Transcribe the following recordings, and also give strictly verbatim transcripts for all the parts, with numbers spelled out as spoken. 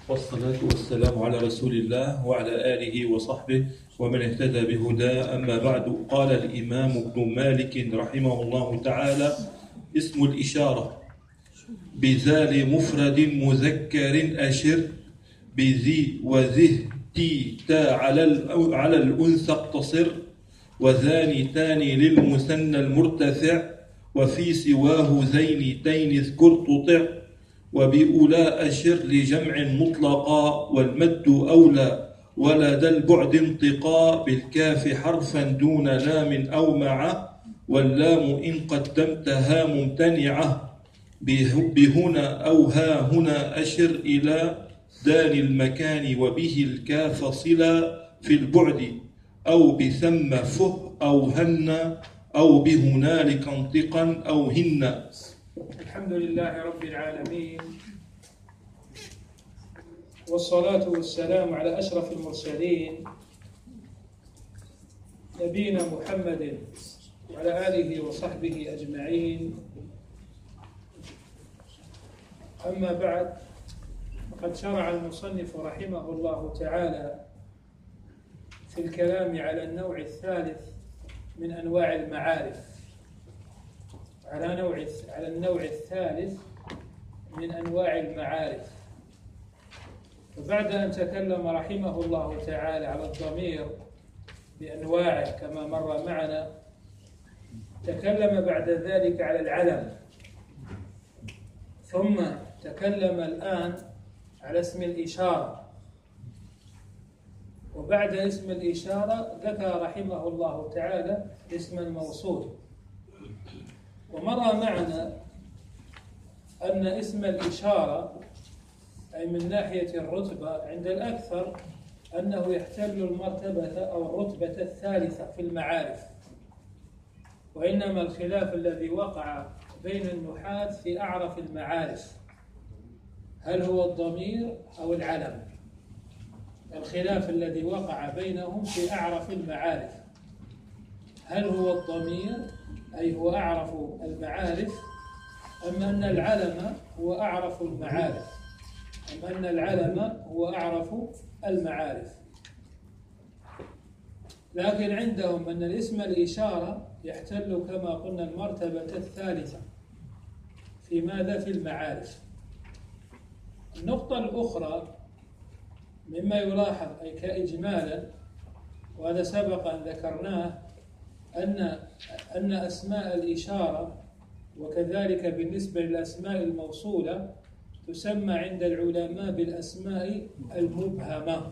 والصلاة والسلام على رسول الله وعلى آله وصحبه ومن اهتدى بهداه. أما بعد، قال الإمام ابن مالك رحمه الله تعالى: اسم الإشارة بذال مفرد مذكر أشر بذي وذه تي تا على على الأنثى اقتصر وذاني تاني للمثنى المرتفع وفي سواه زين تين اذكر تطع وبأولى أشر لجمع مطلقا والمد أولى ولدى البعد انطقا بالكاف حرفا دون لام أو مع واللام إن قدمتها ممتنعة بهنا أو ها هنا أشر إلى دان المكان وبه الكاف صلا في البعد أو بثم فه أو هن أو بهنالك انطقا أو هن. الحمد لله رب العالمين، والصلاة والسلام على أشرف المرسلين نبينا محمد وعلى آله وصحبه أجمعين. أما بعد، فقد شرع المصنف رحمه الله تعالى في الكلام على النوع الثالث من أنواع المعارف، على نوع على النوع الثالث من أنواع المعارف. فبعد أن تكلم رحمه الله تعالى على الضمير بأنواعه كما مر معنا، تكلم بعد ذلك على العلم، ثم تكلم الآن على اسم الإشارة. وبعد اسم الإشارة ذكر رحمه الله تعالى اسم الموصول. ومر معنا أن اسم الإشارة أي من ناحية الرتبة عند الأكثر أنه يحتل المرتبة أو الرتبة الثالثة في المعارف، وإنما الخلاف الذي وقع بين النحاة في أعرف المعارف، هل هو الضمير أو العلم؟ الخلاف الذي وقع بينهم في أعرف المعارف، هل هو الضمير أي هو أعرف المعارف، أم أن العلم هو أعرف المعارف أم أن العلم هو أعرف المعارف. لكن عندهم أن الاسم الإشارة يحتل كما قلنا المرتبة الثالثة في ماذا؟ في المعارف. النقطة الأخرى مما يلاحظ أي كإجمالا، وهذا سبق أن ذكرناه، أن أن أسماء الإشارة وكذلك بالنسبة للأسماء الموصولة تسمى عند العلماء بالأسماء المبهمة،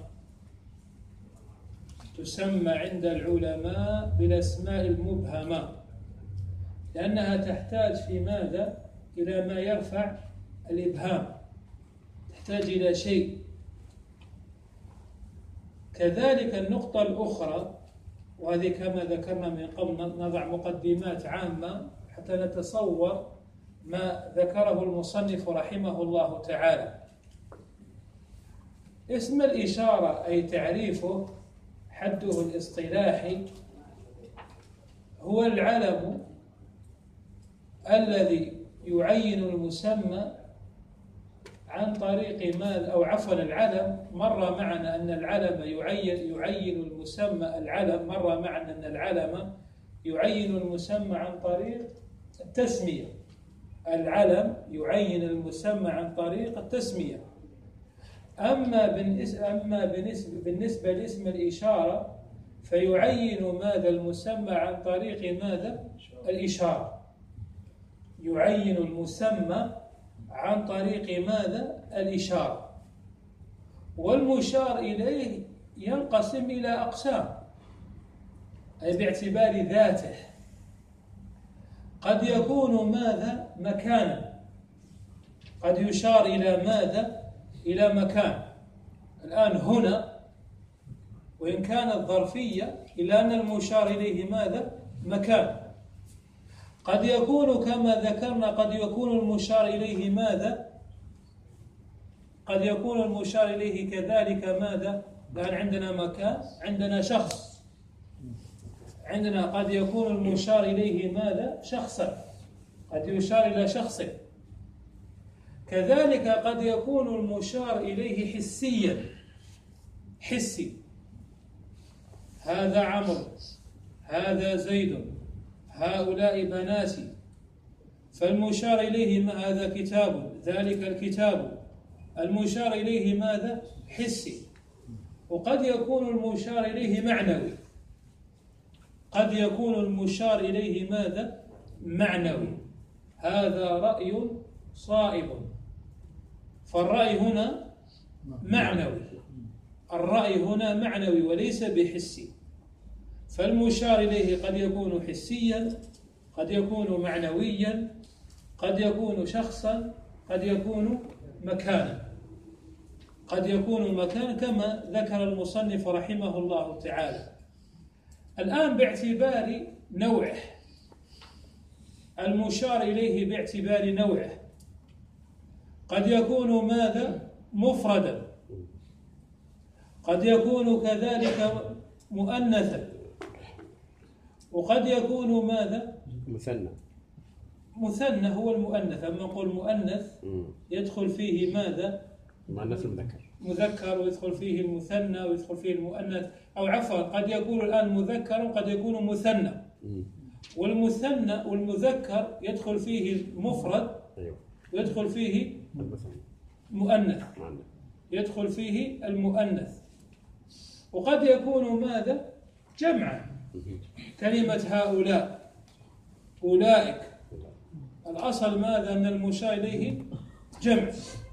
تسمى عند العلماء بالأسماء المبهمة، لأنها تحتاج في ماذا؟ إلى ما يرفع الإبهام، تحتاج إلى شيء. كذلك النقطة الأخرى، وهذه كما ذكرنا من قبل نضع مقدمات عامة حتى نتصور ما ذكره المصنف رحمه الله تعالى. اسم الإشارة أي تعريفه حده الاصطلاحي هو العلم الذي يعين المسمى عن طريق ما أو عفوا العلم مر معنا أن العلم يعين يعين المسمى العلم مر معنا أن العلم يعين المسمى عن طريق التسمية. العلم يعين المسمى عن طريق التسمية. أما أما بالنسبة لاسم الإشارة فيعين ماذا؟ المسمى عن طريق ماذا؟ الإشارة. يعين المسمى عن طريق ماذا؟ الإشارة. والمشار إليه ينقسم إلى أقسام، أي باعتبار ذاته. قد يكون ماذا؟ مكانا، قد يشار إلى ماذا؟ إلى مكان. الآن هنا وإن كانت ظرفية إلا أن المشار إليه ماذا؟ مكان. قد يكون كما ذكرنا قد يكون المشار إليه ماذا؟ قد يكون المشار إليه كذلك ماذا؟ الآن عندنا مكان، عندنا شخص، عندنا قد يكون المشار إليه ماذا؟ شخصا، قد يشار إلى شخص. كذلك قد يكون المشار إليه حسيا، حسي، هذا عمرو، هذا زيد، هؤلاء بناتي، فالمشار إليه ما هذا كتاب، ذلك الكتاب، المشار إليه ماذا؟ حسي. وقد يكون المشار إليه معنوي، قد يكون المشار إليه ماذا؟ معنوي، هذا رأي صائب، فالرأي هنا معنوي، الرأي هنا معنوي وليس بحسي، فالمشار إليه قد يكون حسيا، قد يكون معنويا، قد يكون شخصا، قد يكون مكانا، قد يكون مكانا كما ذكر المصنف رحمه الله تعالى. الآن باعتبار نوعه، المشار إليه باعتبار نوعه قد يكون ماذا؟ مفردا، قد يكون كذلك مؤنثا، وقد يكون ماذا؟ مثنى. مثنى هو المؤنث، أما نقول مؤنث يدخل فيه ماذا؟ مؤنث المذكر، مذكر، ويدخل فيه المثنى، ويدخل فيه المؤنث، أو عفوا قد يكون الآن مذكر وقد يكون مثنى، والمثنى والمذكر يدخل فيه المفرد ويدخل فيه مؤنث، يدخل فيه المؤنث، وقد يكون ماذا؟ جمعا، كلمة هؤلاء، أولئك، الأصل ماذا؟ أن المشار إليه جمع.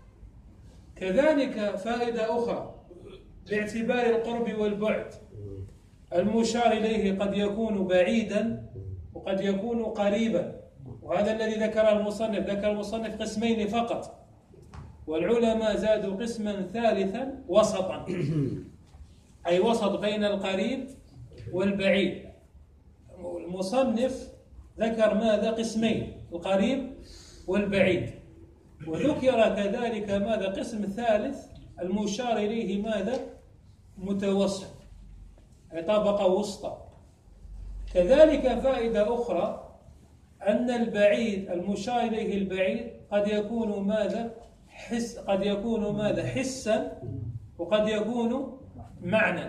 كذلك فائدة أخرى باعتبار القرب والبعد، المشار إليه قد يكون بعيدا وقد يكون قريبا، وهذا الذي ذكر المصنف، ذكر المصنف قسمين فقط، والعلماء زادوا قسما ثالثا وسطا، أي وسط بين القريب والبعيد. المصنف ذكر ماذا؟ قسمين، القريب والبعيد، وذكر كذلك ماذا؟ قسم ثالث المشار إليه ماذا؟ متوسط، أي طبقة وسطى. كذلك فائدة أخرى أن البعيد، المشار إليه البعيد قد يكون ماذا؟ حس، قد يكون ماذا؟ حسا، وقد يكون معنى،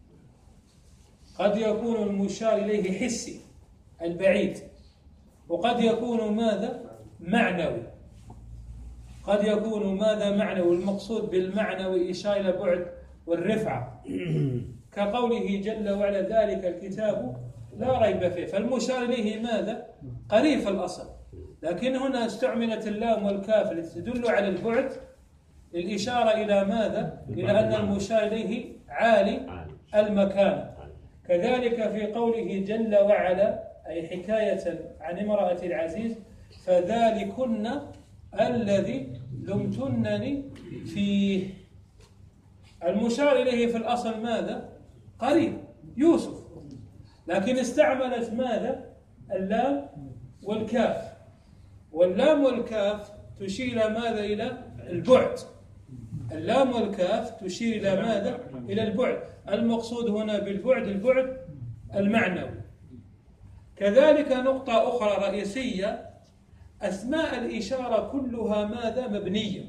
قد يكون المشار إليه حسي البعيد، وقد يكون ماذا؟ معنوي، قد يكون ماذا؟ معنوي، والمقصود بالمعنوي إشارة إلى بعد والرفعة، كقوله جل وعلا ذلك الكتاب لا ريب فيه، فالمشار إليه ماذا؟ قريب في الأصل، لكن هنا استعملت اللام والكاف التي تدل على البعد للإشارة إلى ماذا؟ إلى أن المشار إليه عالي المكان. كذلك في قوله جل وعلا، أي حكاية عن امرأة العزيز، فذلكن الذي لمتنني فيه، المشار إليه في الأصل ماذا؟ قريب، يوسف، لكن استعملت ماذا؟ اللام والكاف، واللام والكاف تشير إلى ماذا؟ إلى البعد، اللام والكاف تشير إلى ماذا؟ إلى البعد، المقصود هنا بالبعد البعد المعنوي. كذلك نقطة أخرى رئيسية، أسماء الإشارة كلها ماذا؟ مبنية،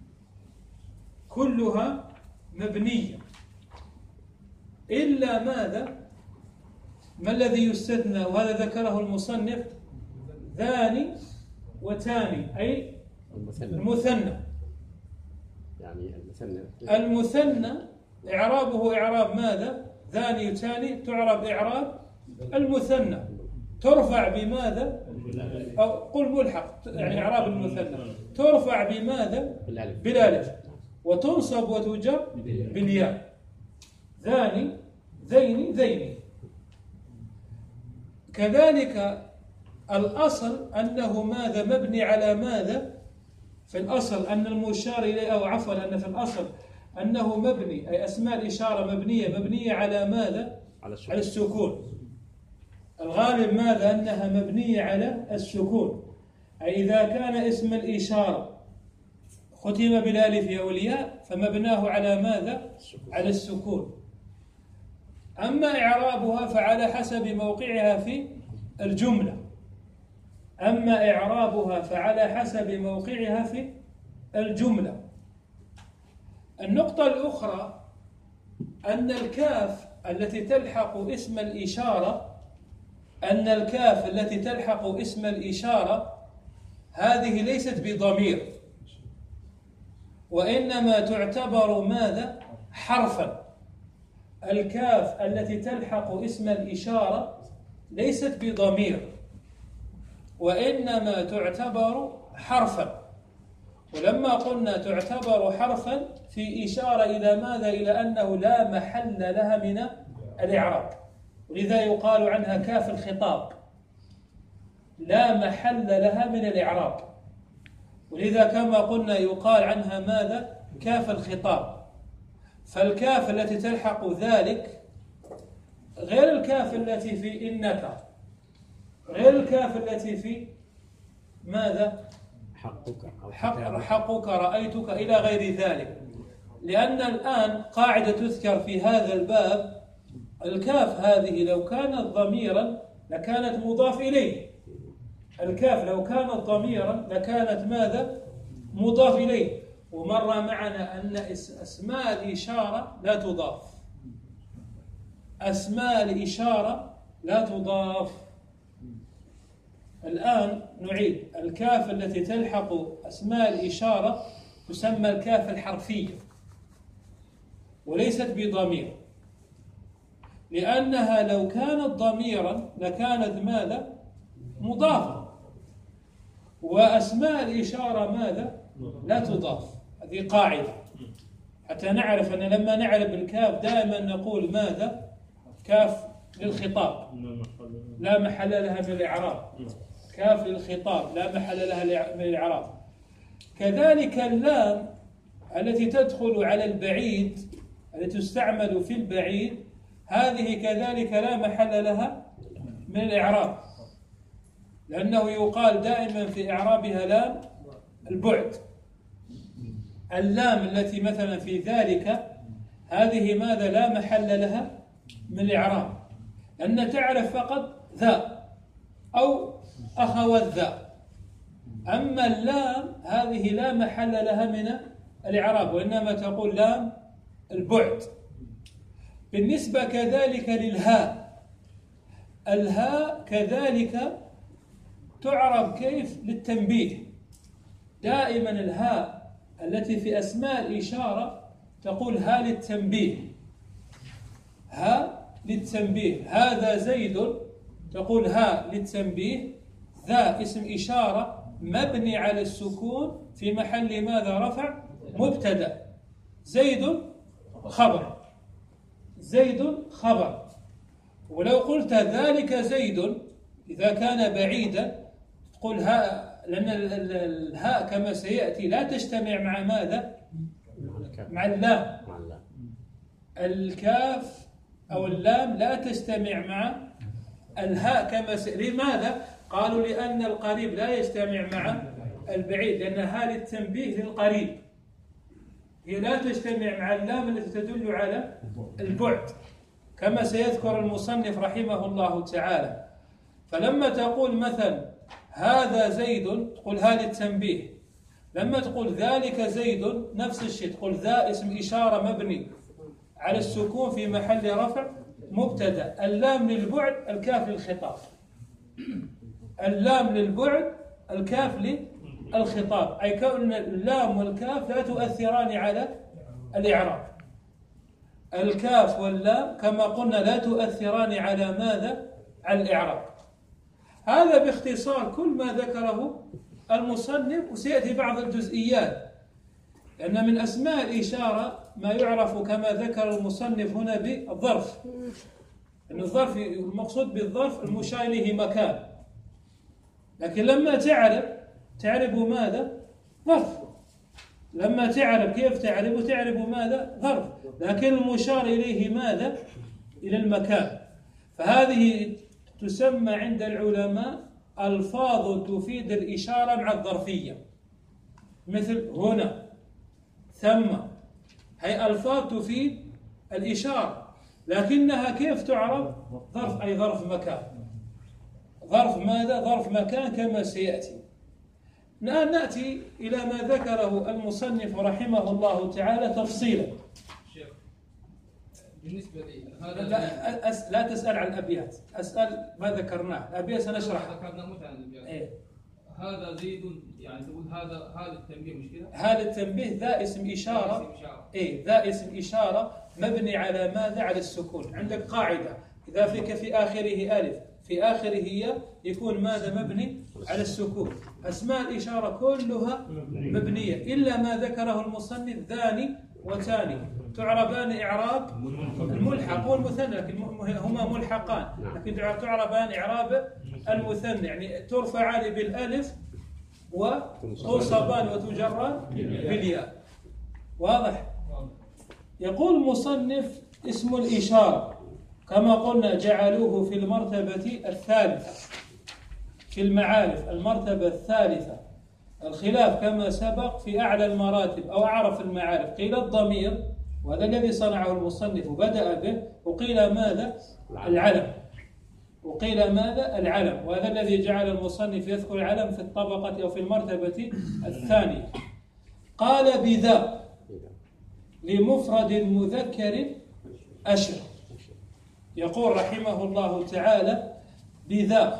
كلها مبنية، إلا ماذا؟ ما الذي يستثنى؟ وهذا ذكره المصنف، ثاني وتاني، أي المثنى، يعني المثنى المثنى إعرابه إعراب ماذا؟ ثاني وتاني تعرب إعراب المثنى، ترفع بماذا؟ أو قل ملحق، يعني إعراب المثنى ترفع بماذا؟ بالالف، وتنصب وتجر بالياء، ثاني، ذيني، ذيني. كذلك الأصل أنه ماذا؟ مبني على ماذا؟ في الأصل أن المشار إليه، أو عفوا أن في الأصل أنه مبني، أي أسماء الإشارة مبنية، مبنية على ماذا؟ على السكون, على السكون. الغالب ماذا؟ أنها مبنية على السكون، أي إذا كان اسم الإشارة ختم بالالف أو الياء فمبناه على ماذا؟ على السكون. أما إعرابها فعلى حسب موقعها في الجملة، أما إعرابها فعلى حسب موقعها في الجملة. النقطة الأخرى أن الكاف التي تلحق اسم الإشارة أن الكاف التي تلحق اسم الإشارة هذه ليست بضمير، وإنما تعتبر ماذا؟ حرفا. الكاف التي تلحق اسم الإشارة ليست بضمير، وإنما تعتبر حرفا. ولما قلنا تعتبر حرفا في إشارة إلى ماذا؟ إلى أنه لا محل لها من الإعراب، ولذا يقال عنها كاف الخطاب، لا محل لها من الإعراب، ولذا كما قلنا يقال عنها ماذا؟ كاف الخطاب. فالكاف التي تلحق ذلك غير الكاف التي في إنك، غير الكاف التي في ماذا؟ حقك أو حق حقك رأيتك إلى غير ذلك. لأن الآن قاعدة تذكر في هذا الباب، الكاف هذه لو كانت ضميرا لكانت مضاف إليه. الكاف لو كانت ضميرا لكانت ماذا؟ مضاف إليه. ومر معنا أن أسماء الإشارة لا تضاف، أسماء الإشارة لا تضاف. الآن نعيد، الكاف التي تلحق أسماء الإشارة تسمى الكاف الحرفية وليست بضمير، لأنها لو كانت ضميرا لكانت ماذا؟ مضافة. وأسماء الإشارة ماذا؟ لا تضاف. هذه قاعدة حتى نعرف أن لما نعرف الكاف دائما نقول ماذا؟ كاف للخطاب لا محل لها من الإعراب، كاف للخطاب لا محل لها من الإعراب. كذلك اللام التي تدخل على البعيد التي تستعمل في البعيد هذه كذلك لا محل لها من الإعراب، لأنه يقال دائما في إعرابها لام البعد. اللام التي مثلا في ذلك هذه ماذا؟ لا محل لها من الإعراب، لأن تعرف فقط ذا أو أخوات ذا. أما اللام هذه لا محل لها من الإعراب، وإنما تقول لام البعد. بالنسبة كذلك للهاء، الهاء كذلك تعرب كيف؟ للتنبيه. دائما الهاء التي في أسماء الإشارة تقول ها للتنبيه، ها للتنبيه. هذا زيد تقول ها للتنبيه، ذا اسم إشارة مبني على السكون في محل ماذا؟ رفع مبتدأ. زيد خبر، زيد خبر. ولو قلت ذلك زيد إذا كان بعيدا تقول ها، لأن الهاء كما سيأتي لا تجتمع مع ماذا؟ مع اللام. الكاف أو اللام لا تجتمع مع الهاء كما سيأتي. لماذا؟ قالوا لأن القريب لا يجتمع مع البعيد، لأن ها للتنبيه للقريب، هي لا تجتمع مع اللام التي تدل على البعد كما سيذكر المصنف رحمه الله تعالى. فلما تقول مثلا هذا زيد تقول ها للتنبيه، لما تقول ذلك زيد نفس الشيء تقول ذا اسم إشارة مبني على السكون في محل رفع مبتدأ. اللام للبعد، الكاف للخطاب. اللام للبعد، الكاف للخطاب، أي كون اللام والكاف لا تؤثران على الإعراب. الكاف واللام كما قلنا لا تؤثران على ماذا؟ على الإعراب. هذا باختصار كل ما ذكره المصنف، وسيأتي بعض الجزئيات، لأن من أسماء الإشارة ما يعرف كما ذكر المصنف هنا بالظرف. أن الظرف المقصود بالظرف المشار إليه مكان، لكن لما تعرف تعرف ماذا؟ ظرف. لما تعرف كيف تعرف تعرف ماذا؟ ظرف، لكن المشار إليه ماذا؟ إلى المكان. فهذه تسمى عند العلماء ألفاظ تفيد الإشارة مع الظرفية، مثل هنا، ثم، هي ألفاظ تفيد الإشارة، لكنها كيف تعرف؟ ظرف، أي ظرف مكان. ظرف ماذا؟ ظرف مكان كما سيأتي. الآن نأتي إلى ما ذكره المصنف رحمه الله تعالى تفصيلا. شيخ بالنسبة لي هذا لا, أس... لا تسأل عن الأبيات، أسأل ما ذكرناه. الأبيات سنشرح. ذكرنا مثلا الأبيات. إيه؟ هذا زيد، يعني تقول هذا هذا التنبيه مش كده؟ هذا التنبيه ذا اسم إشارة. اسم إشارة. إيه ذا اسم إشارة مبني على ماذا؟ على السكون. عندك قاعدة إذا فيك في آخره ألف في آخره ياء يكون ماذا؟ مبني على السكون. أسماء الإشارة كلها مبنية إلا ما ذكره المصنف ذاني وتاني، تعربان إعراب الملحق والمثنى، لكن هما ملحقان لكن تعربان إعراب المثنى، يعني ترفعان بالألف وتنصبان وتجران بالياء. واضح؟ يقول المصنف اسم الإشارة كما قلنا جعلوه في المرتبة الثالثة في المعارف، المرتبة الثالثة. الخلاف كما سبق في أعلى المراتب أو أعرف المعارف، قيل الضمير وهذا الذي صنعه المصنف وبدأ به، وقيل ماذا؟ العلم. وقيل ماذا؟ العلم، وهذا الذي جعل المصنف يذكر العلم في الطبقة أو في المرتبة الثانية. قال بذا لمفرد مذكر أشر. يقول رحمه الله تعالى بذا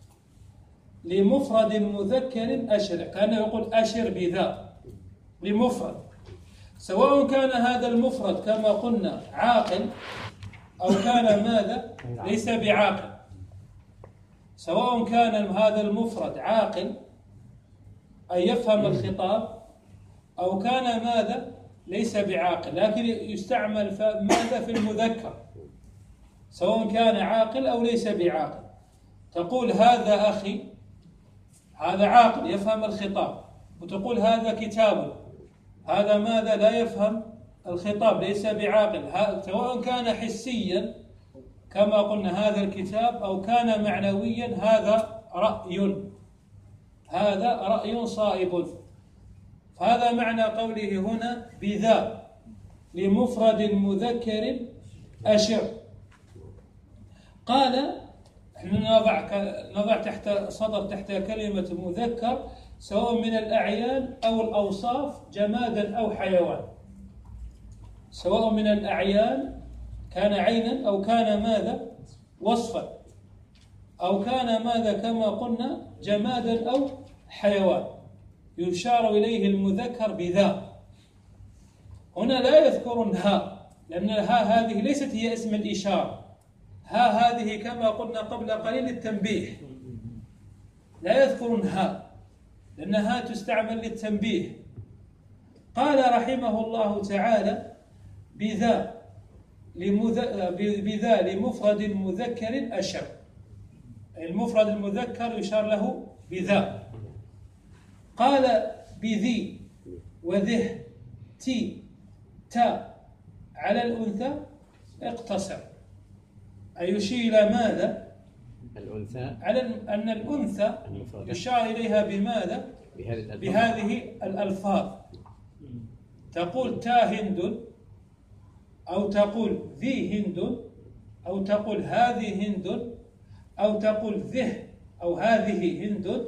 لمفرد مذكر أشر، كأنه يقول أشر بذا لمفرد، سواء كان هذا المفرد كما قلنا عاقل أو كان ماذا؟ ليس بعاقل. سواء كان هذا المفرد عاقل أي يفهم الخطاب أو كان ماذا؟ ليس بعاقل، لكن يستعمل ماذا؟ في المذكر، سواء كان عاقل أو ليس بعاقل. تقول هذا أخي، هذا عاقل يفهم الخطاب، وتقول هذا كتاب، هذا ماذا؟ لا يفهم الخطاب ليس بعاقل، سواء كان حسيا كما قلنا هذا الكتاب أو كان معنويا هذا رأي، هذا رأي صائب. فهذا معنى قوله هنا بذا لمفرد مذكر أشر. قال احنا نضع نضع تحت صدر تحت كلمة مذكر سواء من الأعيان أو الأوصاف جمادا أو حيوان، سواء من الأعيان كان عينا أو كان ماذا؟ وصفا، أو كان ماذا؟ كما قلنا جمادا أو حيوان، يشار إليه المذكر بذا. هنا لا يذكرون ها، لأن الها هذه ليست هي اسم الإشارة، ها هذه كما قلنا قبل قليل التنبيه، لا يذكرون ها لأنها تستعمل للتنبيه. قال رحمه الله تعالى بذا بذا لمفرد مذكر أشر، المفرد المذكر يشار له بذا. قال بذي وذه تي تا على الأنثى اقتصر، أي يشير إلى ماذا؟ الأنثى، على أن الأنثى يشار إليها بماذا؟ بهذه الألفاظ. تقول تا هند، أو تقول ذي هند، أو تقول هذه هند، أو تقول ذه أو هذه هند.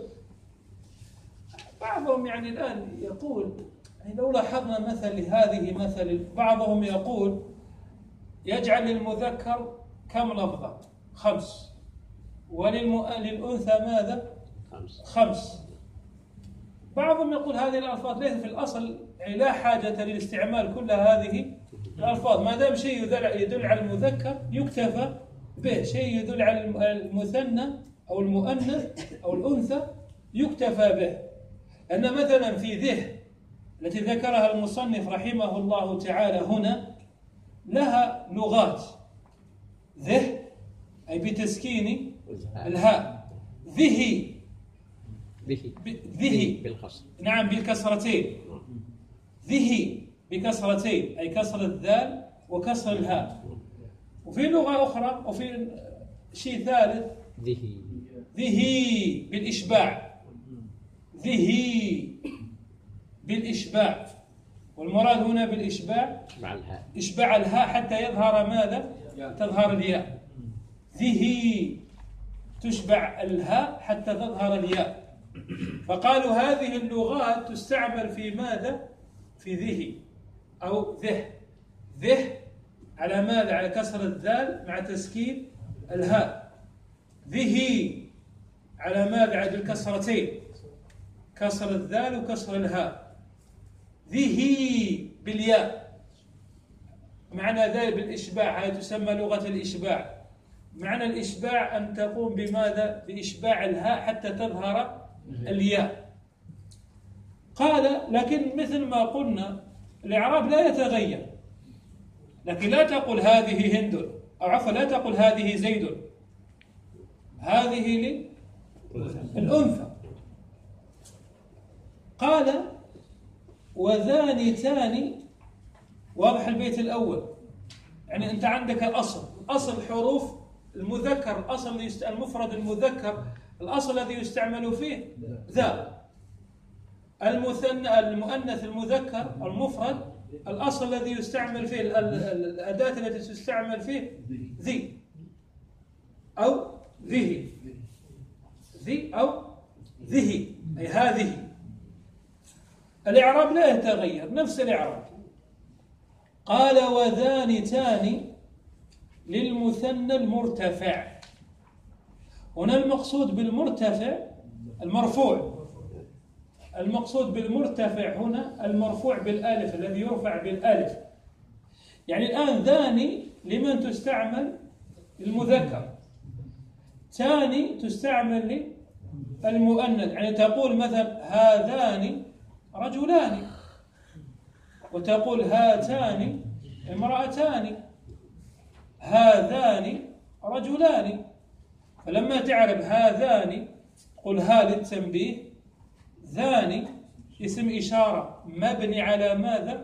بعضهم يعني الآن يقول، يعني لو لاحظنا مثل لهذه مثل، بعضهم يقول يجعل للمذكر كم لفظة؟ خمس، وللأنثى ماذا؟ خمس. خمس. بعضهم يقول هذه الألفاظ ليس في الأصل، يعني لا حاجة للاستعمال كل هذه الألفاظ، ما دام شيء يدل على المذكر يكتفى به، شيء يدل على المثنى أو المؤنث أو الأنثى يكتفى به. أن مثلا في ذه التي ذكرها المصنف رحمه الله تعالى هنا لها لغات، ذه أي بتسكين الهاء، ذه ذه بالقصر، نعم بالكسرتين، ذه بكسرتين أي كسر الذال وكسر الهاء. وفي لغة أخرى وفي شيء ثالث ذه ذه بالإشباع، ذه بالإشباع، والمراد هنا بالإشباع مع الهاء، إشباع الهاء حتى يظهر ماذا؟ تظهر الياء. ذه تشبع الهاء حتى تظهر الياء. فقالوا هذه اللغات تستعمل في ماذا؟ في ذه أو ذه. ذه على ماذا؟ على كسر الذال مع تسكين الهاء. ذه على ماذا؟ على الكسرتين، كسر الذال وكسر الهاء. ذه بالياء، معنى ذلك بالإشباع، هذه تسمى لغة الإشباع. معنى الإشباع أن تقوم بماذا؟ بإشباع الهاء حتى تظهر الياء. قال لكن مثل ما قلنا الإعراب لا يتغير، لكن لا تقل هذه هند، أو عفوا لا تقل هذه زيد، هذه للأنثى. قال وذان تاني، واضح البيت الأول، يعني أنت عندك الأصل، أصل حروف المذكر، الأصل المفرد المذكر، الأصل الذي يستعمل فيه ذا. المثنى المؤنث المذكر المفرد، الأصل الذي يستعمل فيه الأداة التي تستعمل فيه ذي أو ذه، ذي أو ذه، أي هذه. الإعراب لا يتغير، نفس الإعراب. قال وذان تاني للمثنى المرتفع. هنا المقصود بالمرتفع المرفوع، المقصود بالمرتفع هنا المرفوع بالالف، الذي يرفع بالالف. يعني الآن ذاني لمن تستعمل؟ المذكر. تاني تستعمل للمؤنث، يعني تقول مثلا هذان رجلان، وتقول هاتان امرأتان، هذان رجلان. فلما تعرف هذان قل ها للتنبيه، ذاني اسم إشارة مبني على ماذا؟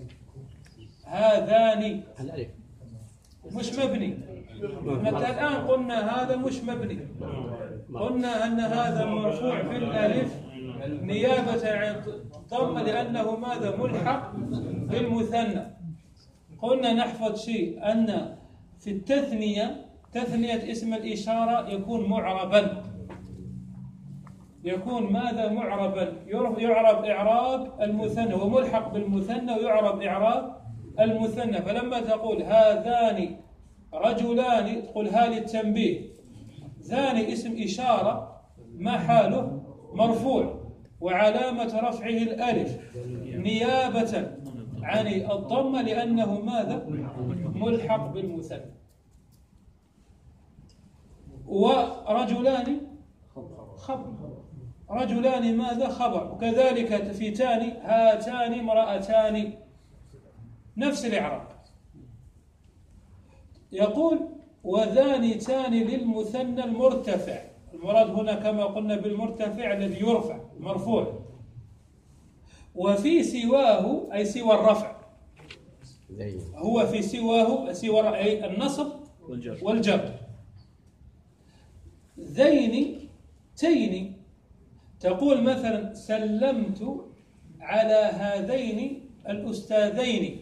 هذان مش مبني. الآن قلنا هذا مش مبني، قلنا أن هذا مرفوع بالألف نيابة عن الضم لأنه ماذا؟ ملحق بالمثنى. قلنا نحفظ شيء، أن في التثنية، تثنية اسم الإشارة يكون معربا، يكون ماذا؟ معربا، يعرب إعراب المثنى، وملحق بالمثنى ويعرب إعراب المثنى. فلما تقول هذان رجلان تقول ها للتنبيه، ذاني اسم إشارة ما حاله؟ مرفوع، وعلامة رفعه الألف نيابة عن الضمة لأنه ماذا؟ ملحق بالمثنى. ورجلان خبر، رجلان ماذا؟ خبر. وكذلك في تاني هاتان امرأتان، نفس الإعراب. يقول وذان تاني للمثنى المرتفع. المراد هنا كما قلنا بالمرتفع الذي يرفع مرفوع، وفي سواه أي سوى الرفع، هو في سواه سوى أي النصب والجر. ذين تين، تقول مثلا سلمت على هذين الأستاذين،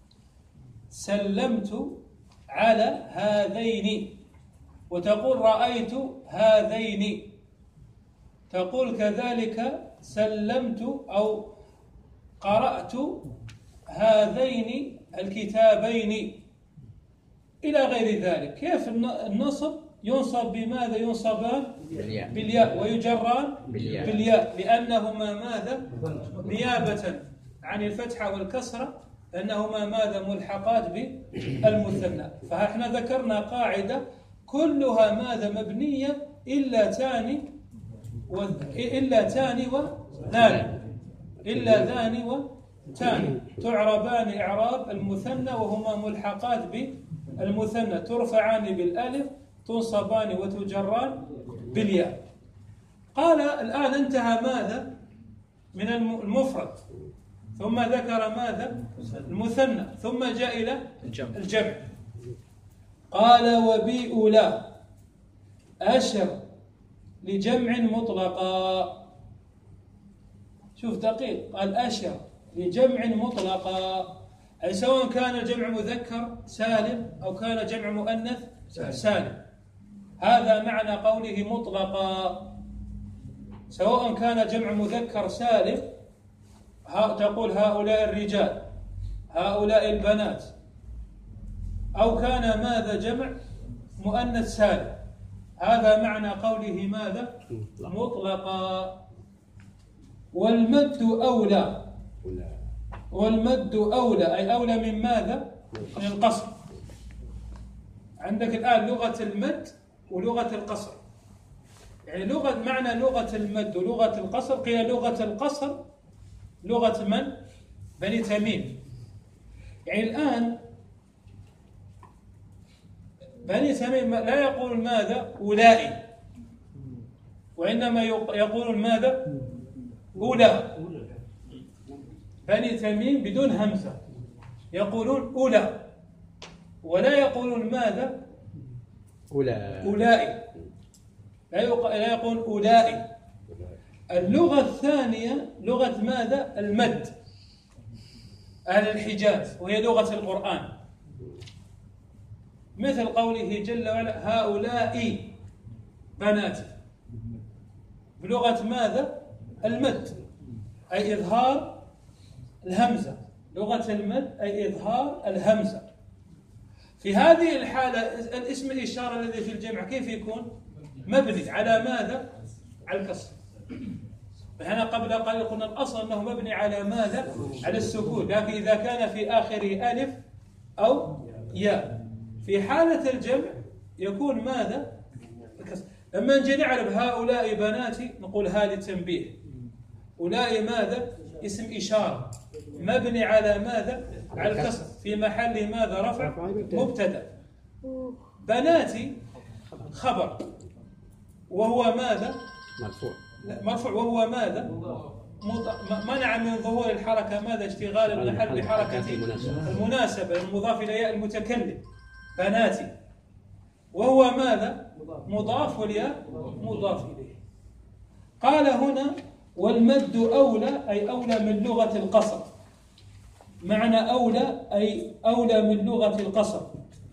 سلمت على هذين. وتقول رأيت هذين، تقول كذلك سلمت أو قرأت هذين الكتابين، إلى غير ذلك. كيف النصب؟ ينصب بماذا؟ ينصبان بالياء, بالياء ويجران بالياء. بالياء لأنهما ماذا؟ نيابة عن الفتحة والكسرة، لأنهما ماذا؟ ملحقات بالمثنى. فإحنا ذكرنا قاعدة كلها ماذا؟ مبنية إلا تاني و... إلا تاني وذاني، إلا ذاني وتاني تعربان إعراب المثنى وهما ملحقات بالمثنى، ترفعان بالألف، تنصبان وتجران بالياء. قال الآن انتهى ماذا؟ من المفرد، ثم ذكر ماذا؟ المثنى، ثم جاء إلى الجمع. قال وبأولى أشر لجمع مطلقا. شوف دقيق، قال أشر لجمع مطلقا، أي سواء كان الجمع مذكر سالم أو كان جمع مؤنث سالم. هذا معنى قوله مطلقا. سواء كان جمع مذكر سالم تقول هؤلاء الرجال هؤلاء البنات، أو كان ماذا جمع مؤنث سالم، هذا معنى قوله ماذا مطلقا. والمد أولى، والمد أولى أي أولى من ماذا؟ من القصر. عندك الآن لغة المد ولغة القصر، يعني لغة معنى لغة المد ولغة القصر، قيل لغة القصر لغة من؟ بني تميم. يعني الآن بني تميم لا يقول ماذا؟ أولئي، وإنما يقولون ماذا؟ أولى. بني تميم بدون همزة يقولون أولى، ولا يقولون ماذا؟ أولى أولئي، لا يقولون أولئي. اللغة الثانية لغة ماذا؟ المد، أهل الحجاز، وهي لغة القرآن، مثل قوله جل وعلا هؤلاء بناتي، بلغة ماذا؟ المد أي إظهار الهمزة، لغة المد أي إظهار الهمزة. في هذه الحالة الاسم الإشارة الذي في الجمع كيف يكون؟ مبني على ماذا؟ على الكسر. فهنا قبل قليل قلنا الأصل أنه مبني على ماذا؟ على السكون، لكن إذا كان في آخره ألف أو ياء. في حالة الجمع يكون ماذا؟ الكسر. لما نجي نعرف هؤلاء بناتي نقول هذه تنبيه، أولئك ماذا؟ اسم إشارة مبني على ماذا؟ على الكسر، في محل ماذا؟ رفع مبتدأ. بناتي خبر، وهو ماذا؟ مرفوع مرفوع، وهو ماذا؟ منع من ظهور الحركة ماذا؟ اشتغال المحل بحركة المناسبة المضاف إلى ياء المتكلم. بناتي، وهو ماذا؟ مضاف، والياء مضاف إليه. قال هنا والمد أولى أي أولى من لغة القصر. معنى أولى أي أولى من لغة القصر.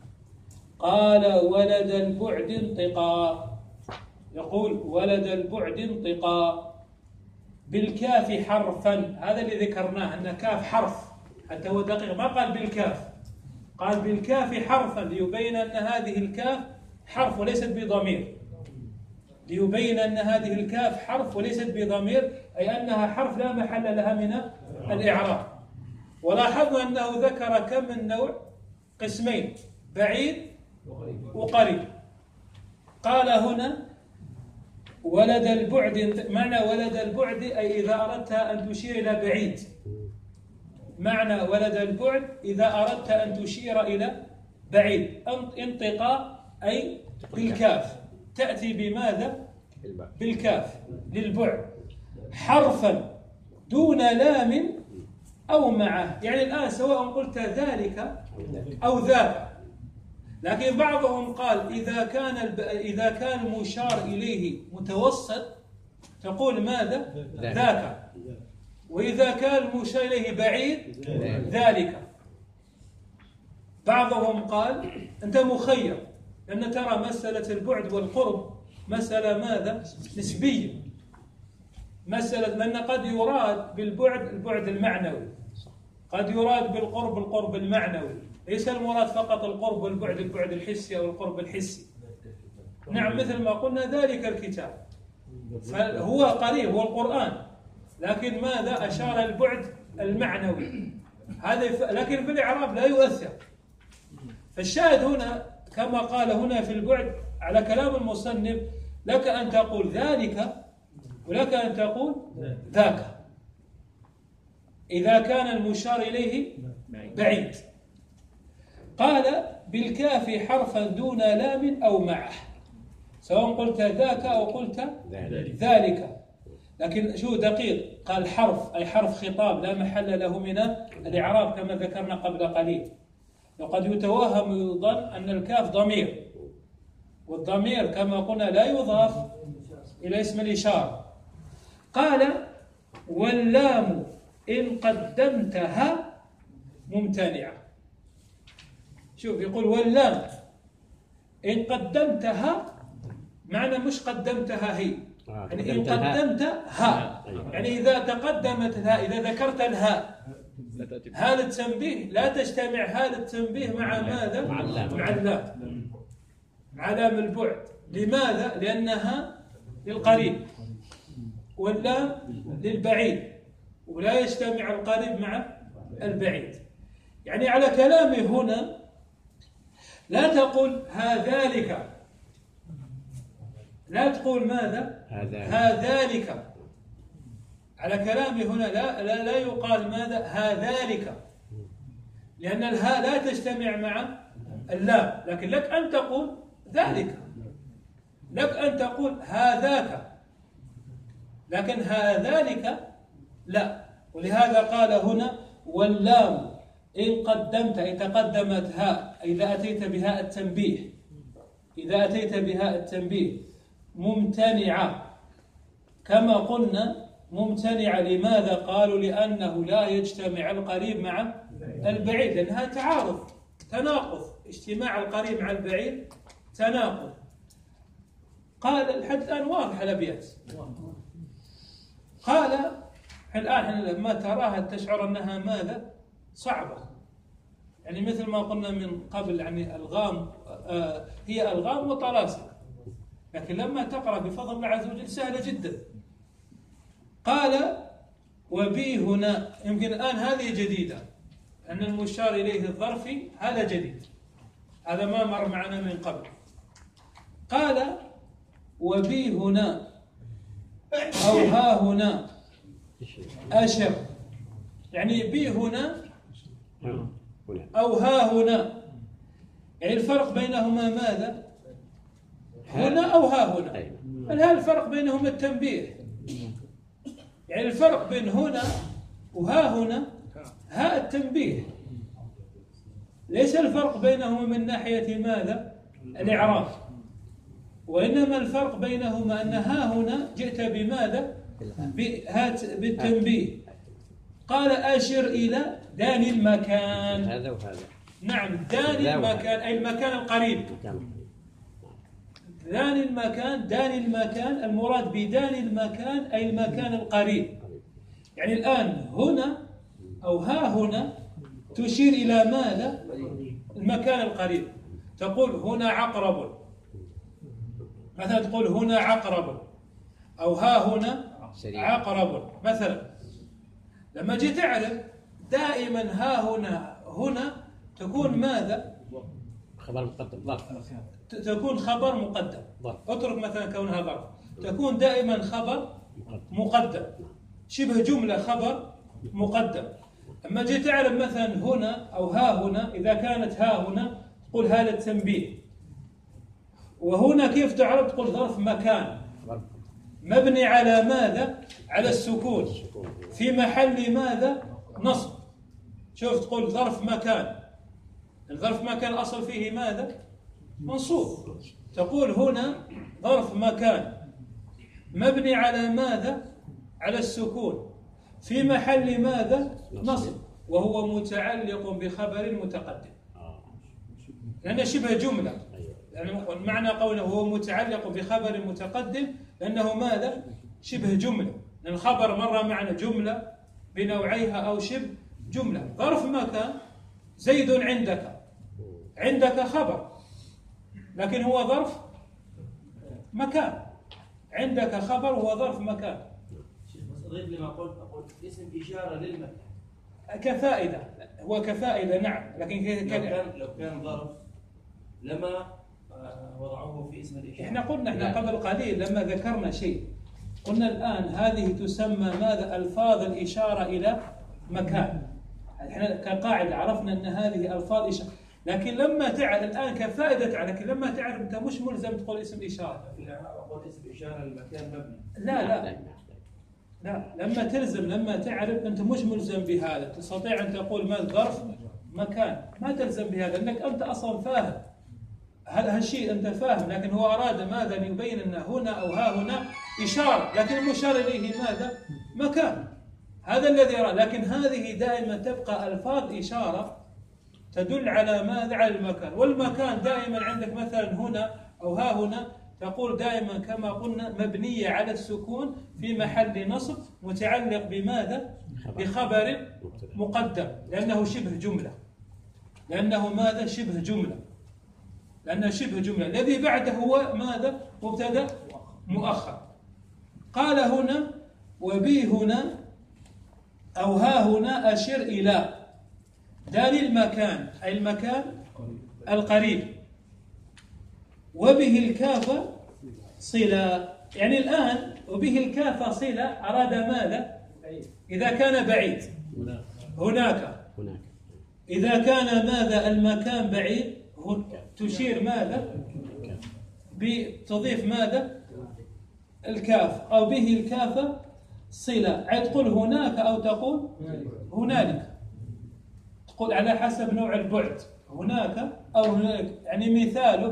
قال ولد البعد انطقا، يقول ولد البعد انطقا بالكاف حرفا، هذا اللي ذكرناه أن كاف حرف، حتى هو دقيق ما قال بالكاف، قال بالكاف حرفا ليبين أن هذه الكاف حرف وليست بضمير، ليبين أن هذه الكاف حرف وليست بضمير، أي أنها حرف لا محل لها من الإعراب. ولاحظنا أنه ذكر كم من نوع؟ قسمين، بعيد وقريب. قال هنا ولد البعد، معنى ولد البعد أي إذا أردت أن تشير إلى بعيد، معنى ولد البعد إذا أردت أن تشير إلى بعيد. انطقا أي بالكاف، تأتي بماذا؟ بالكاف للبعد، حرفا دون لام أو معه. يعني الآن سواء قلت ذلك أو ذاك، لكن بعضهم قال إذا كان إذا كان المشار إليه متوسط تقول ماذا؟ ذاك، وإذا كان المشار إليه بعيد ذلك. بعضهم قال أنت مخير، لأن ترى مسألة البعد والقرب مسألة ماذا؟ نسبية، مسألة، لأن قد يراد بالبعد البعد المعنوي، قد يراد بالقرب القرب المعنوي، ليس المراد فقط القرب والبعد البعد الحسي أو القرب الحسي. نعم، مثل ما قلنا ذلك الكتاب فهو قريب، هو القرآن، لكن ماذا؟ أشار البعد المعنوي هذا، لكن في الإعراب لا يؤثر. فالشاهد هنا كما قال هنا في البعد على كلام المصنف، لك أن تقول ذلك ولك أن تقول ذاك إذا كان المشار إليه بعيد. قال بالكاف حرفا دون لام أو معه، سواء قلت ذاك أو قلت ذلك. لكن شو دقيق، قال حرف أي حرف خطاب لا محل له من الإعراب كما ذكرنا قبل قليل. وقد يتوهم ويظن أن الكاف ضمير، والضمير كما قلنا لا يضاف إلى اسم الإشارة. قال واللام إن قدمتها ممتنعة. شوف يقول واللام إن قدمتها، معنى مش قدمتها هي، يعني إن قدمت ها، يعني إذا تقدمت الهاء، إذا ذكرت الهاء هاء التنبيه لا تجتمع هاء التنبيه مع ماذا؟ مع اللام، مع لام البعد. لماذا؟ لأنها للقريب واللام للبعيد، ولا يجتمع القريب مع البعيد. يعني على كلامي هنا لا تقول هذلك، لا تقول ماذا؟ هذلك. على كلامي هنا لا لا, لا يقال ماذا؟ هذلك، لأن الهاء لا تجتمع مع اللام. لكن لك أن تقول ذلك، لك أن تقول هذاك، لكن هذلك لا. ولهذا قال هنا واللام إن قدمت، إن تقدمت هاء، إذا أتيت بهاء التنبيه، إذا أتيت بهاء التنبيه ممتنعة، كما قلنا ممتنعة. لماذا؟ قالوا لأنه لا يجتمع القريب مع البعيد، لأنها تعارض، تناقض، اجتماع القريب مع البعيد تناقض. قال لحد الآن واضح الأبيات. قال الآن لما تراها تشعر أنها ماذا؟ صعبة، يعني مثل ما قلنا من قبل، يعني ألغام، آه هي ألغام وطلاسم، لكن لما تقرأ بفضل الله عز وجل سهلة جدا. قال وبي هنا، يمكن الآن هذه جديدة، أن المشار إليه الظرفي هذا جديد، هذا ما مر معنا من قبل. قال وبي هنا أو ها هنا أشر، يعني بي هنا أو ها هنا، يعني الفرق بينهما ماذا؟ هنا أو ها هنا. هل الفرق بينهما التنبيه؟ يعني الفرق بين هنا وها هنا هاء التنبيه، ليس الفرق بينهما من ناحية ماذا؟ الإعراب، وإنما الفرق بينهما أن ها هنا جئت بماذا؟ بالتنبيه. قال أشر إلى داني المكان، هذا وهذا. نعم، داني المكان أي المكان القريب. داني المكان، داني المكان، المراد بداني المكان أي المكان القريب. يعني الآن هنا أو ها هنا تشير إلى ماذا؟ المكان القريب. تقول هنا عقرب، مثلا تقول هنا عقرب، أو ها هنا عقرب مثلا. لما جيت تعرف دائما ها هنا هنا تكون ماذا؟ خبر مقدم، ظرف، تكون خبر مقدم. اترك مثلا كونها ظرف، تكون دائما خبر مقدم، شبه جملة خبر مقدم. أما جيت تعرف مثلا هنا أو ها هنا، إذا كانت ها هنا تقول هذا التنبيه، وهنا كيف تعرف؟ تقول ظرف مكان مبني على ماذا؟ على السكون، في محل ماذا؟ نصب. شوف تقول ظرف مكان، الظرف مكان أصل فيه ماذا؟ منصوب. تقول هنا ظرف مكان مبني على ماذا؟ على السكون، في محل ماذا؟ نصب، وهو متعلق بخبر متقدم، لأنه شبه جملة. يعني معنى قوله هو متعلق بخبر متقدم لأنه ماذا؟ شبه جملة، لأن الخبر مرة معنى جملة بنوعيها أو شبه جملة. ظرف مكان زيد عندك، عندك خبر لكن هو ظرف مكان، عندك خبر هو ظرف مكان. ضيف لما قلت أقول اسم إشارة للمكان كفائدة، هو كفائدة نعم، لكن لو كان لو كان ظرف لما وضعوه في اسم الإشارة. احنا قلنا احنا قبل قليل لما ذكرنا شيء قلنا الآن هذه تسمى ماذا؟ ألفاظ الإشارة إلى مكان. احنا كقاعدة عرفنا أن هذه ألفاظ إشارة، لكن لما تعرف الآن كفائدة، لكن لما تعرف أنت مش ملزم تقول اسم إشارة. لا أقول اسم إشارة للمكان مبني. لا لا لا، لما تلزم، لما تعرف أنت مش ملزم بهذا، تستطيع أن تقول ما ظرف مكان، ما تلزم بهذا لأنك أنت أصلا فاهم هالشيء، أنت فاهم. لكن هو أراد ماذا؟ أن يبين أن هنا أو ها هنا إشارة، لكن المشار إليه ماذا؟ مكان، هذا الذي أراد. لكن هذه دائما تبقى ألفاظ إشارة تدل على ماذا؟ على المكان، والمكان دائما عندك مثلا هنا أو ها هنا تقول دائما كما قلنا مبنية على السكون في محل نصب متعلق بماذا؟ بخبر مقدم، لأنه شبه جملة، لأنه ماذا؟ شبه جملة، لأنه شبه جملة. الذي بعده هو ماذا؟ مبتدأ مؤخر. قال هنا وبي هنا أو ها هنا أشر إلى دال المكان، أي المكان القريب، وبه الكاف صلة. يعني الآن وبه الكاف صلة أراد ماذا؟ إذا كان بعيد هناك، إذا كان ماذا؟ المكان بعيد تشير ماذا؟ بتضيف ماذا؟ الكاف، أو به الكاف صلة، أي تقول هناك أو تقول هنالك، تقول على حسب نوع البعد، هناك أو هنالك. يعني مثاله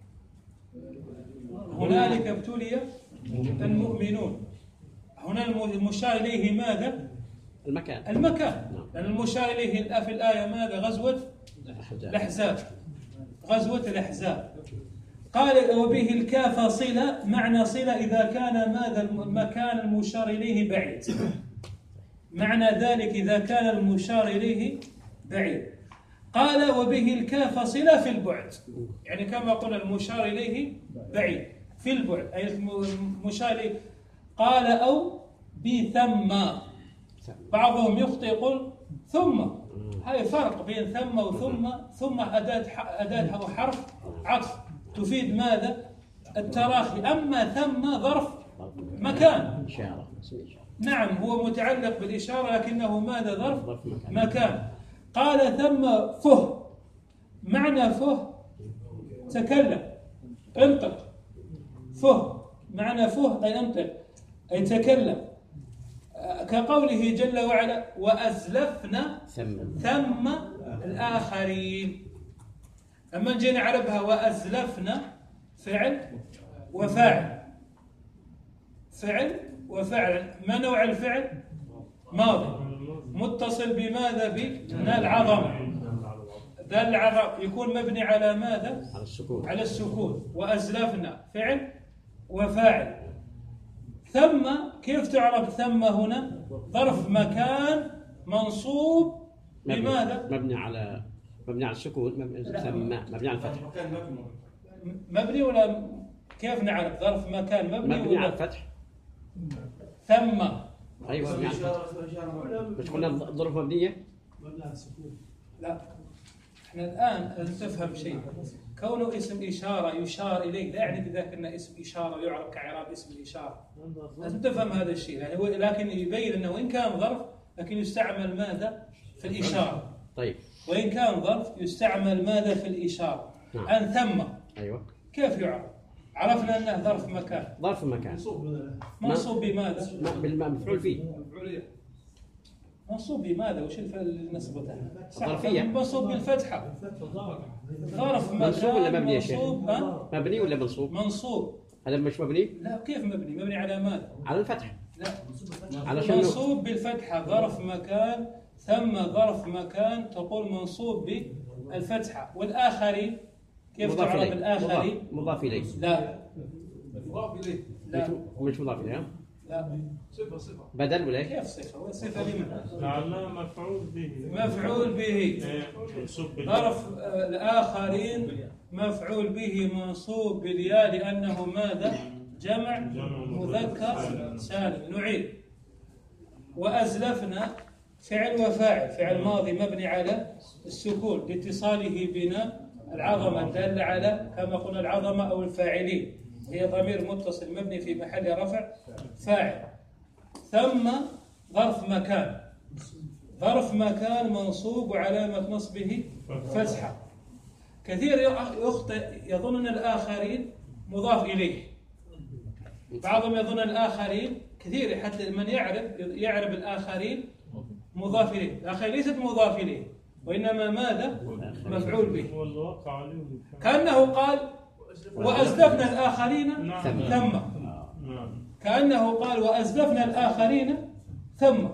هنالك ابتلي المؤمنون، هنا المشار إليه ماذا؟ المكان المكان، لأن المشار إليه في الآية ماذا؟ غزوة الأحزاب، غزوة الأحزاب. قال وبه الكاف صلة، معنى صلة إذا كان ماذا؟ المكان المشار إليه بعيد، معنى ذلك إذا كان المشار إليه بعيد. قال وبه الكاف صلة في البعد، يعني كما قلنا المشار إليه بعيد في البعد، أي المشار إليه. قال أو بثم، بعضهم يخطئ يقول ثم، هاي فرق بين ثم وثم. ثم أداة أداة أو حرف عطف تفيد ماذا؟ التراخي، أما ثم ظرف مكان. نعم هو متعلق بالإشارة لكنه ماذا؟ ظرف مكان. قال ثم فه، معنى فه تكلم انطق، فه معنى فه أي انطق أي تكلم، كقوله جل وعلا وأزلفنا ثم الآخرين. لما جينا عربها وأزلفنا فعل وفاعل، فعل وفاعل. ما نوع الفعل؟ ماضي متصل بماذا؟ بنا العظم، ذا العظم يكون مبني على ماذا؟ على السكون، على السكون. وأزلفنا فعل وفاعل. ثم كيف تعرف ثم هنا؟ ظرف مكان منصوب بماذا؟ مبني على مبني على السكون، مبني ثم مبني على الفتح. مبني ولا كيف نعرف؟ ظرف مكان مبني مبني على الفتح. ثم ايوه مبني على الفتح. مش قلنا ظروف مبنيه؟ مبني على السكون. لا احنا الان لازم تفهم شيء، كونه اسم إشارة يشار إليه لا يعني بذلك أن اسم إشارة يعرف كإعراب اسم الإشارة. لازم تفهم هذا الشيء، يعني هو لكن يبين أنه وإن كان ظرف لكن يستعمل ماذا؟ في الإشارة. طيب وإن كان ظرف يستعمل ماذا؟ في الإشارة. نعم. أن ثم أيوة كيف يعرف؟ عرفنا أنه ظرف مكان. ظرف مكان منصوب بماذا؟ بالمفعول فيه. منصوب بماذا؟ وش النصب بتاعها؟ ظرفية. منصوب بالفتحة. ظرف منصوب ولا مبني يا شيخ؟ مبني ولا منصوب؟ منصوب. هذا مش مبني؟ لا كيف مبني؟ مبني على ماذا؟ على الفتح. لا على منصوب بالفتحة. ظرف مكان، ثم ظرف مكان تقول منصوب بالفتحة. والآخرين كيف تعرف الآخرين؟ مضاف إليه. لا مضاف إليه. لا مش مضاف إليه. لا صفة صفة. بدل ولا كيف صفة؟ وصفة لمن؟ لعلها مفعول به. مفعول به. ظرف الآخرين مفعول به منصوب بالياء لأنه ماذا؟ جمع مذكر سالم. نعيد. وأزلفنا فعل وفاعل، فعل ماضي مبني على السكون لاتصاله بنا العظمة الدالة على كما قلنا العظمة أو الفاعلين، هي ضمير متصل مبني في محل رفع فاعل. ثم ظرف مكان، ظرف مكان منصوب وعلامة نصبه فتحة. كثير يخطئ يظن أن الآخرين مضاف إليه، بعضهم يظن الآخرين كثير حتى من يعرف يعرف الآخرين مضاف إليه. الآخرين ليست مضاف إليه وإنما ماذا؟ مفعول به. كأنه قال وأزلفنا الآخرين ثم، كأنه قال وأزلفنا الآخرين ثم.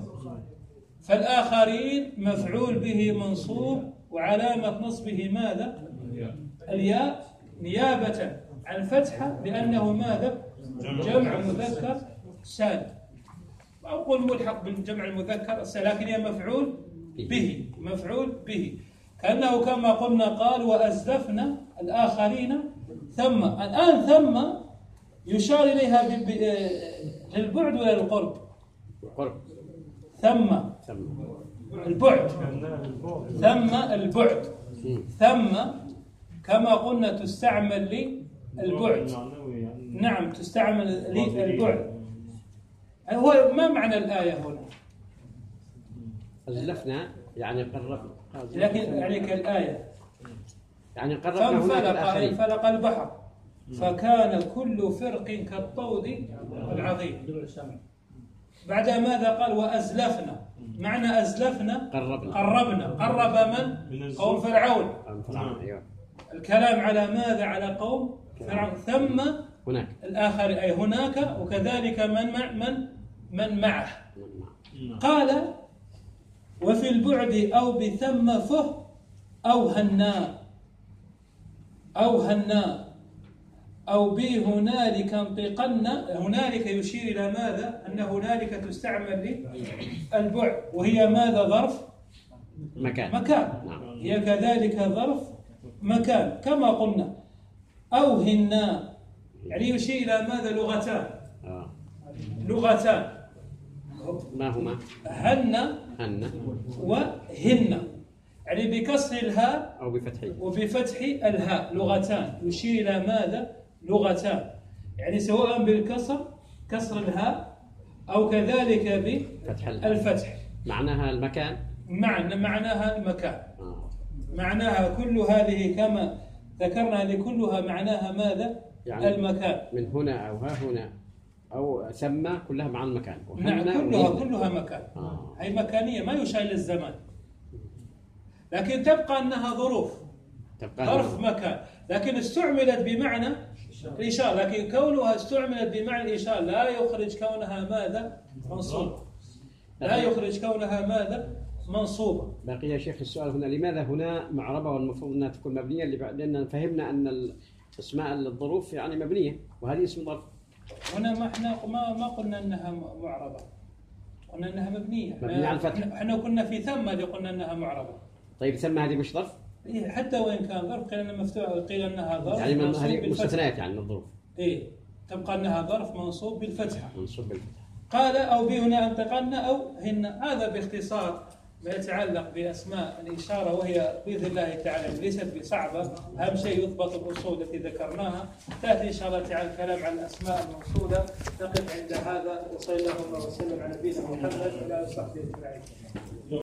فالآخرين مفعول به منصوب وعلامة نصبه ماذا؟ الياء نيابة عن فتحة لأنه ماذا؟ جمع مذكر سالم. أقول ملحق بالجمع المذكر لكن هي مفعول به، مفعول به، كأنه كما قلنا قال وأزلفنا الآخرين ثم. الآن ثم يشار إليها للبعد ولا للقرب؟ ثم البعد، ثم البعد، ثم كما قلنا تستعمل للبعد. نعم تستعمل للبعد. هو ما معنى الآية هنا؟ أزلفنا يعني قربنا، لكن يعني كالآية يعني قربنا هناك الآخرين. فلق البحر فكان كل فرق كالطود العظيم. بعد ماذا قال وأزلفنا؟ معنى أزلفنا قربنا، قربنا. قرب من؟ قوم فرعون. أيوة. الكلام على ماذا؟ على قوم فرعون. ثم هناك الآخر أي هناك، وكذلك من مع من من معه. قال وفي البعد أو بثم فه أو هنا أو هنا أو بي هنالك انطقن. هنالك يشير إلى ماذا؟ أن هنالك تستعمل للبعد، وهي ماذا؟ ظرف مكان. مكان. هي كذلك ظرف مكان كما قلنا. أو هنا يعني يشير إلى ماذا؟ لغتان. آه. لغتان ما هما؟ هن هن وهن، يعني بكسر الهاء أو بفتحه وبفتح الهاء، لغتان يشير إلى ماذا؟ لغتان، يعني سواء بالكسر كسر الهاء أو كذلك فتح بالفتح. معناها المكان. معنى معناها المكان. آه. معناها كل هذه كما ذكرنا لكلها معناها ماذا؟ يعني المكان. من هنا أو ها هنا أو ثم كلها مع المكان. نعم كلها كلها مكان. آه. هي مكانية ما يشار للزمان، لكن تبقى أنها ظروف، تبقى ظرف مكان، لكن استعملت بمعنى الإشارة. لكن كونها استعملت بمعنى الإشارة لا يخرج كونها ماذا؟ منصوبة. لا يخرج كونها ماذا؟ منصوبة. بقي يا شيخ السؤال هنا، لماذا هنا معربة والمفروض أنها تكون مبنية؟ لأن فهمنا أن اسماء الظروف يعني مبنية وهذه اسم ظرف. هنا ما احنا ما ما قلنا انها معربة، قلنا انها مبنية. مبنية على الفتح. احنا كنا في ثم اللي قلنا انها معربة. طيب ثم هذه مش ظرف؟ إيه حتى وإن كان ظرف قيل أنها مفتوحة، قيل أنها ظرف يعني من هذه بالفتحة. مستثنات يعني من الظروف. إيه تبقى أنها ظرف منصوب بالفتحة. منصوب بالفتحة. قال أو به هنا انتقلنا أو هن. هذا باختصار ما يتعلق بأسماء الإشارة، وهي بإذن الله تعالى ليست بصعبة. أهم شيء يضبط الأصول التي ذكرناها. تأتي إن شاء الله تعالى الكلام عن الأسماء الموصولة. نقف عند هذا وصلى الله وسلم على نبينا محمد وعلى آله وصحبه أجمعين.